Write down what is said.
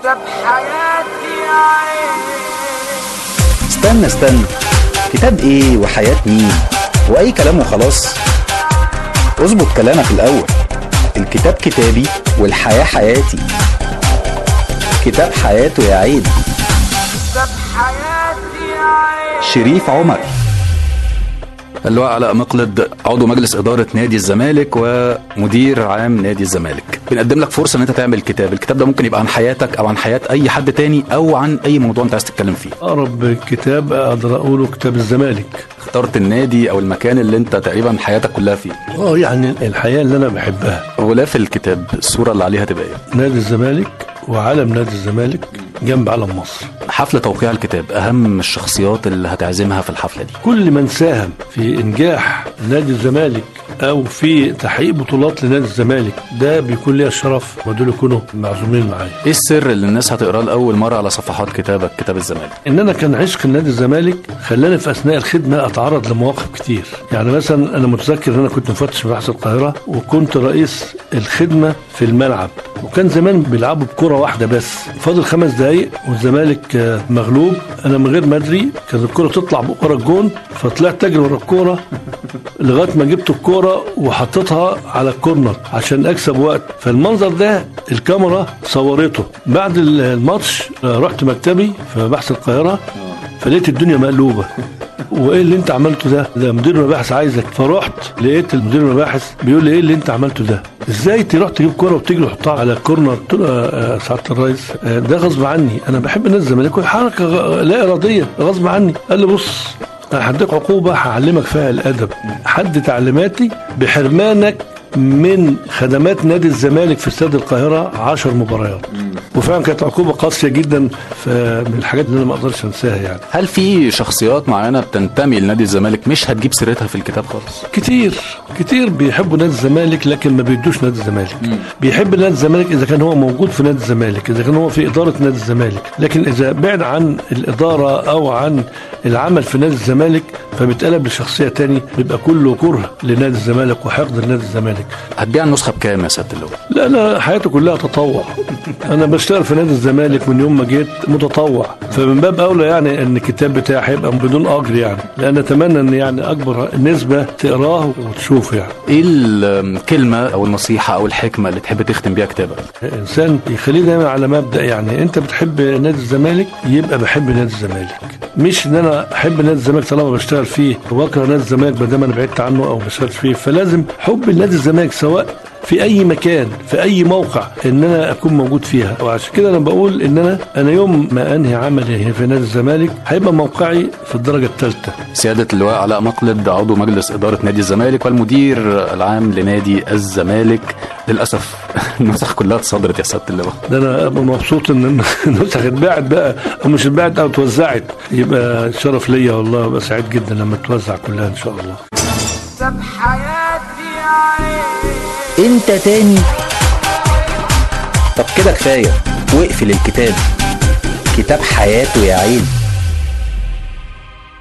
كتاب حياتي يا عين. استنى، كتاب ايه وحياة مين واي كلام وخلاص؟ اظبط كلامك الاول. الكتاب كتابي والحياة حياتي. كتاب حياته يا عيد. كتاب حياتي يا عين. شريف عمر. اللواء علاء مقلد، عضو مجلس إدارة نادي الزمالك ومدير عام نادي الزمالك. بنقدم لك فرصة ان انت تعمل الكتاب ده ممكن يبقى عن حياتك او عن حياة اي حد تاني او عن اي موضوع انت عايز تتكلم فيه. اقرب كتاب اقدر اقوله كتاب الزمالك. اخترت النادي او المكان اللي انت تقريبا حياتك كلها فيه. يعني الحياة اللي انا بحبها. غلاف الكتاب الصورة اللي عليها تبقى ايه؟ نادي الزمالك وعلم نادي الزمالك جنب علم مصر. حفل توقيع الكتاب، اهم الشخصيات اللي هتعزمها في الحفلة دي؟ كل من ساهم في انجاح نادي الزمالك او في تحقيق بطولات لنادي الزمالك ده بيكون ليا الشرف ودول يكونوا معزومين معايا. ايه السر اللي الناس هتقراه لاول مرة على صفحات كتابك كتاب الزمالك؟ ان انا كان عشق نادي الزمالك خلاني في اثناء الخدمه اتعرض لمواقف كتير. يعني مثلا انا متذكر ان انا كنت مفتش في بحث القاهره وكنت رئيس الخدمه في الملعب، وكان زمان بيلعبوا بكره واحده بس، فاضل 5 دقايق والزمالك مغلوب. انا من غير ما ادري كانت الكره تطلع بقرة الجون، فطلعت اجري ورا الكوره لغايه ما جبت الكوره وحطيتها على الكورنر عشان اكسب وقت. فالمنظر ده الكاميرا صورته. بعد الماتش رحت مكتبي في بحث القاهره فلقيت الدنيا مقلوبه. وايه اللي انت عملته ده مدير المباحث عايزك. فرحت لقيت المدير المباحث بيقول لي ايه اللي انت عملته ده، ازاي تروح تجيب كوره وتجري وتحطها على الكورنر؟ قلت له سعاده الرئيس ده غصب عني، انا بحب نادي الزمالك وحركه لا اراديه غصب عني. قال لي بص انا هديك عقوبه هعلمك فيها الادب، حد تعليماتي بحرمانك من خدمات نادي الزمالك في استاد القاهره 10 مباريات. وفعلا كانت عقوبه قاسيه جدا، من الحاجات اللي انا ما اقدرش انساها. يعني هل في شخصيات معينه بتنتمي لنادي الزمالك مش هتجيب سيرتها في الكتاب خالص؟ كتير بيحبوا نادي الزمالك لكن ما بيدوش نادي الزمالك. بيحب نادي الزمالك اذا كان هو موجود في نادي الزمالك، اذا كان هو في اداره نادي الزمالك، لكن اذا بعد عن الاداره او عن العمل في نادي الزمالك فبيتقلب لشخصيه تاني، بيبقى كله كره لنادي الزمالك وحقد لنادي الزمالك. هتبيع النسخه بكام يا سياده اللواء؟ لا حياته كلها تطوع. انا بشتغل في نادي الزمالك من يوم ما جيت متطوع، فمن باب اولى يعني ان الكتاب بتاعي هيبقى بدون اجر، يعني لان اتمنى ان يعني اكبر نسبه تقراه وتشوفه. يعني ايه الكلمه او النصيحه او الحكمه اللي تحب تختم بيها كتابك؟ انسان يخليه دايما على مبدا، يعني انت بتحب نادي الزمالك يبقى بحب نادي الزمالك، مش ان انا احب نادي الزمالك طالما بشتغل فيه واكره نادي الزمالك ما دام انا بعدت عنه او بشتغل فيه. فلازم حب نادي الزمالك سواء في اي مكان في اي موقع ان انا اكون موجود فيها. وعشان كده انا بقول ان انا يوم ما انهي عملي في نادي الزمالك هيبقى موقعي في الدرجه الثالثه. سياده اللواء علاء مقلد، عضو مجلس اداره نادي الزمالك والمدير العام لنادي الزمالك. للاسف النسخ كلها اتصدرت يا سياده اللواء. ده انا مبسوط ان النسخ اتباعت بقى او مش اتباعت او اتوزعت، يبقى شرف ليا والله، ابقى سعيد جدا لما تتوزع كلها ان شاء الله. كتاب حياتي يا عين. انت تاني؟ طب كده كفايه واقفل الكتاب. كتاب حياته يا عين.